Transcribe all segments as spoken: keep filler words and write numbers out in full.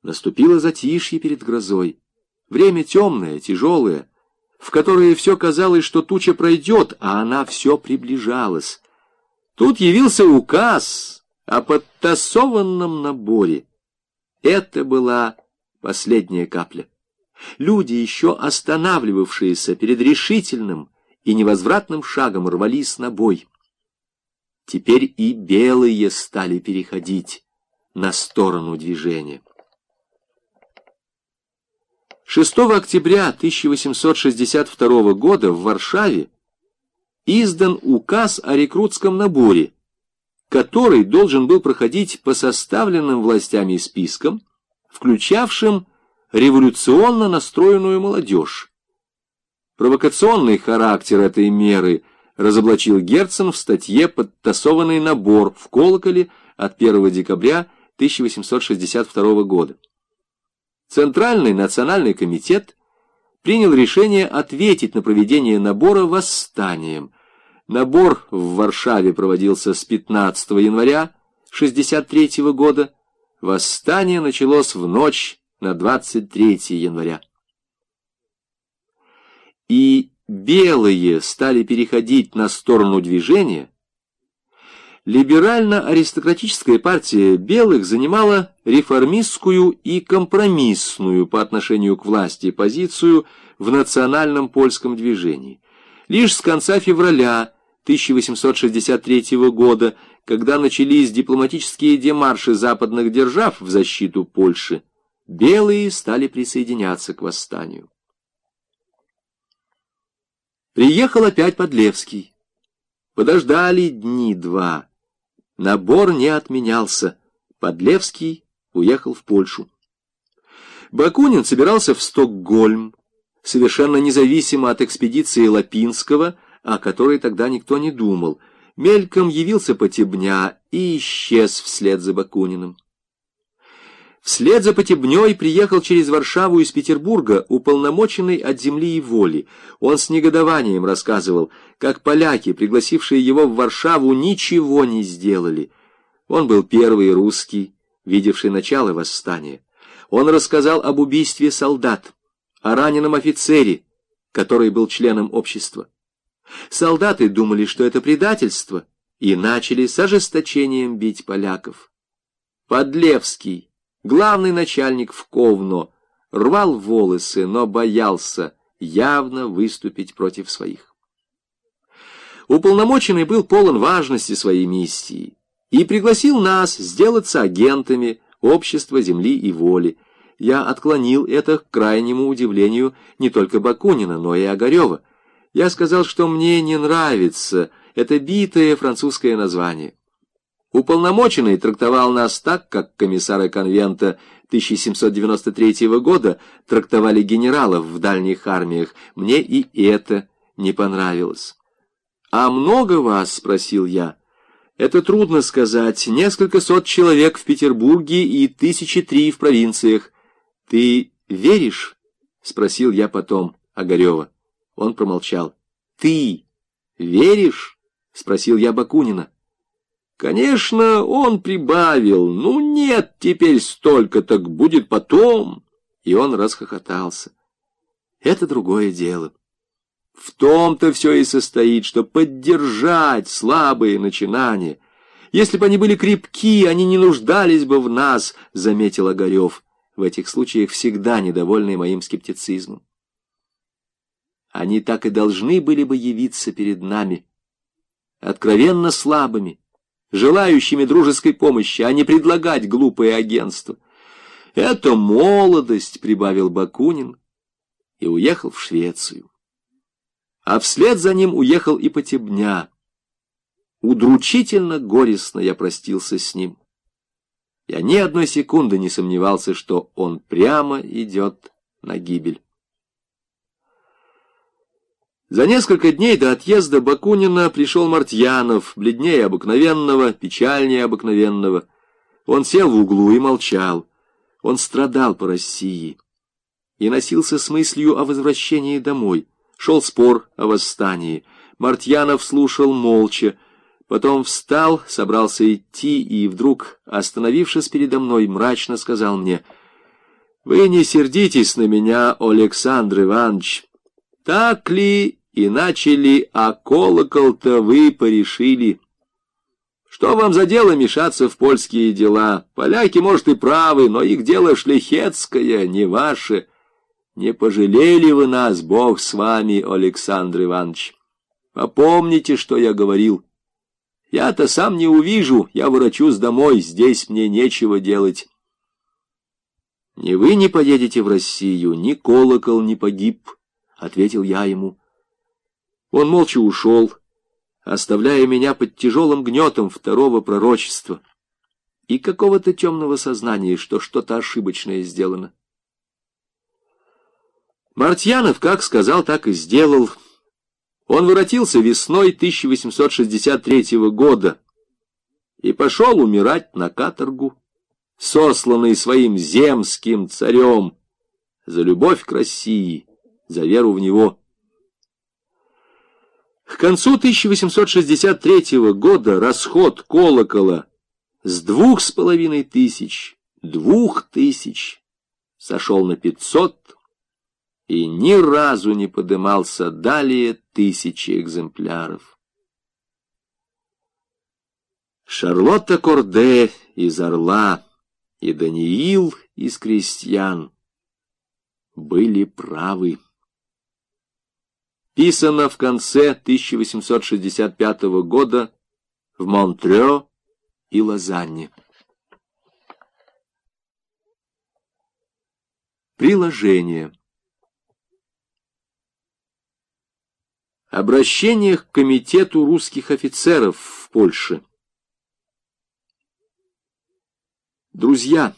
Наступило затишье перед грозой. Время темное, тяжелое, в которое все казалось, что туча пройдет, а она все приближалась. Тут явился указ о подтасованном наборе. Это была последняя капля. Люди, еще останавливавшиеся перед решительным и невозвратным шагом, рвались на бой. Теперь и белые стали переходить на сторону движения. шестого октября тысяча восемьсот шестьдесят второго года в Варшаве издан указ о рекрутском наборе, который должен был проходить по составленным властями спискам, включавшим революционно настроенную молодежь. Провокационный характер этой меры разоблачил Герцен в статье «Подтасованный набор» в «Колоколе» от первого декабря тысяча восемьсот шестьдесят второго года. Центральный национальный комитет принял решение ответить на проведение набора восстанием. Набор в Варшаве проводился с пятнадцатого января шестьдесят третьего года. Восстание началось в ночь на двадцать третье января. И белые стали переходить на сторону движения. Либерально-аристократическая партия белых занимала реформистскую и компромиссную по отношению к власти позицию в национальном польском движении. Лишь с конца февраля тысяча восемьсот шестьдесят третьего года, когда начались дипломатические демарши западных держав в защиту Польши, белые стали присоединяться к восстанию. Приехал опять Подлевский. Подождали дни два. Набор не отменялся. Подлевский уехал в Польшу. Бакунин собирался в Стокгольм, совершенно независимо от экспедиции Лапинского, о которой тогда никто не думал. Мельком явился Потебня и исчез вслед за Бакуниным. Вслед за Потебней приехал через Варшаву из Петербурга уполномоченный от земли и воли. Он с негодованием рассказывал, как поляки, пригласившие его в Варшаву, ничего не сделали. Он был первый русский, видевший начало восстания. Он рассказал об убийстве солдат, о раненом офицере, который был членом общества. Солдаты думали, что это предательство, и начали с ожесточением бить поляков. Подлевский, главный начальник в Ковно, рвал волосы, но боялся явно выступить против своих. Уполномоченный был полон важности своей миссии и пригласил нас сделаться агентами общества земли и воли. Я отклонил это к крайнему удивлению не только Бакунина, но и Огарева. Я сказал, что мне не нравится это битое французское название. Уполномоченный трактовал нас так, как комиссары конвента тысяча семьсот девяносто третьего года трактовали генералов в дальних армиях. Мне и это не понравилось. «А много вас?» — спросил я. «Это трудно сказать. Несколько сот человек в Петербурге и тысячи три в провинциях. Ты веришь?» — спросил я потом Огарева. Он промолчал. «Ты веришь?» — спросил я Бакунина. Конечно, он прибавил. «Ну нет, теперь столько, так будет потом». И он расхохотался. Это другое дело. В том-то все и состоит, что поддержать слабые начинания. Если бы они были крепки, они не нуждались бы в нас, заметил Огарев, в этих случаях всегда недовольный моим скептицизмом. Они так и должны были бы явиться перед нами, откровенно слабыми, желающими дружеской помощи, а не предлагать глупое агентство. «Это молодость», — прибавил Бакунин, и уехал в Швецию. А вслед за ним уехал и Потебня. Удручительно горестно я простился с ним. Я ни одной секунды не сомневался, что он прямо идет на гибель. За несколько дней до отъезда Бакунина пришел Мартьянов, бледнее обыкновенного, печальнее обыкновенного. Он сел в углу и молчал. Он страдал по России и носился с мыслью о возвращении домой. Шел спор о восстании. Мартьянов слушал молча, потом встал, собрался идти и вдруг, остановившись передо мной, мрачно сказал мне: Вы не сердитесь на меня, Александр Иванович. Так ли, иначе ли, а колокол-то вы порешили? Что вам за дело мешаться в польские дела? Поляки, может, и правы, но их дело шляхетское, не ваше. Не пожалели вы нас, Бог с вами, Александр Иванович. Попомните, что я говорил. Я-то сам не увижу, я ворочусь домой, здесь мне нечего делать. Ни вы не поедете в Россию, ни колокол не погиб, — ответил я ему. Он молча ушел, оставляя меня под тяжелым гнетом второго пророчества и какого-то темного сознания, что что-то ошибочное сделано. Мартьянов как сказал, так и сделал. Он воротился весной тысяча восемьсот шестьдесят третьего года и пошел умирать на каторгу, сосланный своим земским царем за любовь к России, за веру в него. К концу тысяча восемьсот шестьдесят третьего года расход колокола с двух с половиной тысяч, двух тысяч сошел на пятьсот и ни разу не подымался далее тысячи экземпляров. Шарлотта Корде из «Орла» и Даниил из «Крестьян» были правы. Писано в конце тысяча восемьсот шестьдесят пятого года в Монтрео и Лозанне. Приложение. Обращение к комитету русских офицеров в Польше. Друзья,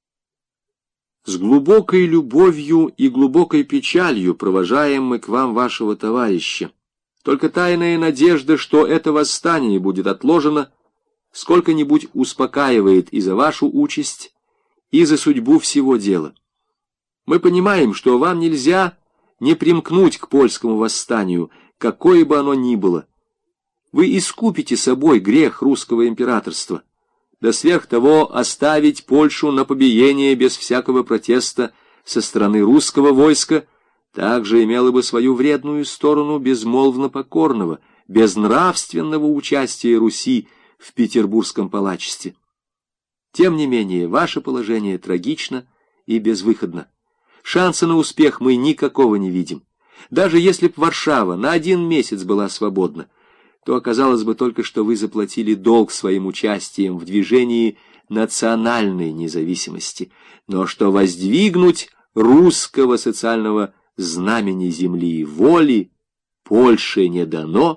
с глубокой любовью и глубокой печалью провожаем мы к вам вашего товарища. Только тайная надежда, что это восстание будет отложено, сколько-нибудь успокаивает и за вашу участь, и за судьбу всего дела. Мы понимаем, что вам нельзя не примкнуть к польскому восстанию, какое бы оно ни было. Вы искупите собой грех русского императорства, да сверх того оставить Польшу на побиение без всякого протеста со стороны русского войска также имело бы свою вредную сторону безмолвно покорного, безнравственного участия Руси в петербургском палачестве. Тем не менее, ваше положение трагично и безвыходно. Шанса на успех мы никакого не видим. Даже если б Варшава на один месяц была свободна, то оказалось бы только, что вы заплатили долг своим участием в движении национальной независимости, но что воздвигнуть русского социального знамени земли и воли Польше не дано,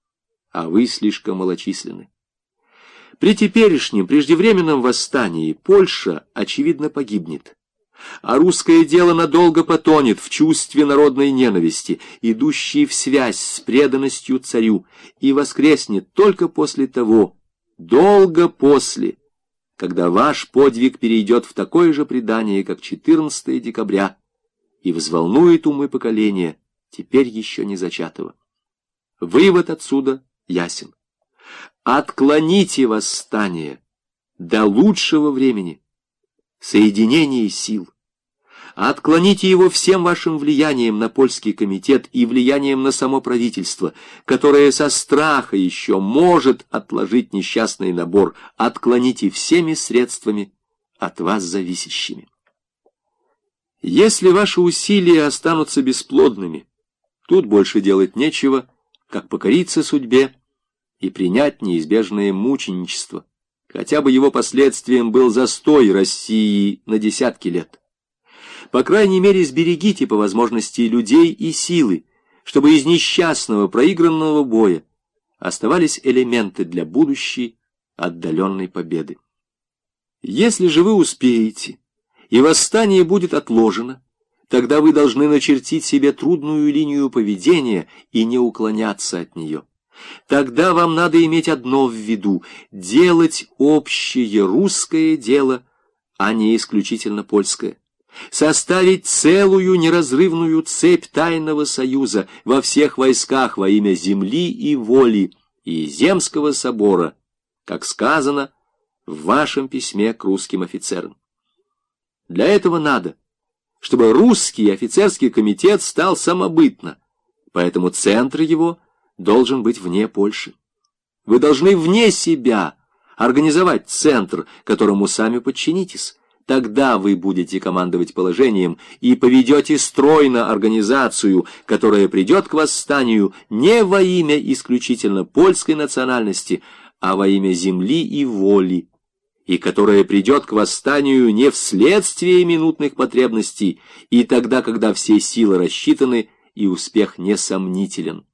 а вы слишком малочисленны. При теперешнем преждевременном восстании Польша, очевидно, погибнет, а русское дело надолго потонет в чувстве народной ненависти, идущей в связь с преданностью царю, и воскреснет только после того, долго после, когда ваш подвиг перейдет в такое же предание, как четырнадцатого декабря, и взволнует умы поколения, теперь еще не зачатого. Вывод отсюда ясен. Отклоните восстание до лучшего времени, соединение сил. Отклоните его всем вашим влиянием на польский комитет и влиянием на само правительство, которое со страха еще может отложить несчастный набор. Отклоните всеми средствами, от вас зависящими. Если ваши усилия останутся бесплодными, тут больше делать нечего, как покориться судьбе и принять неизбежное мученичество, хотя бы его последствием был застой России на десятки лет. По крайней мере, сберегите по возможности людей и силы, чтобы из несчастного проигранного боя оставались элементы для будущей отдаленной победы. Если же вы успеете, и восстание будет отложено, тогда вы должны начертить себе трудную линию поведения и не уклоняться от нее. Тогда вам надо иметь одно в виду — делать общее русское дело, а не исключительно польское. Составить целую неразрывную цепь тайного союза во всех войсках во имя земли и воли и Земского собора, как сказано в вашем письме к русским офицерам. Для этого надо чтобы русский офицерский комитет стал самобытно, поэтому центр его должен быть вне Польши. Вы должны вне себя организовать центр, которому сами подчинитесь. Тогда вы будете командовать положением и поведете стройно организацию, которая придет к восстанию не во имя исключительно польской национальности, а во имя земли и воли, и которая придет к восстанию не вследствие минутных потребностей, и тогда, когда все силы рассчитаны и успех несомнителен.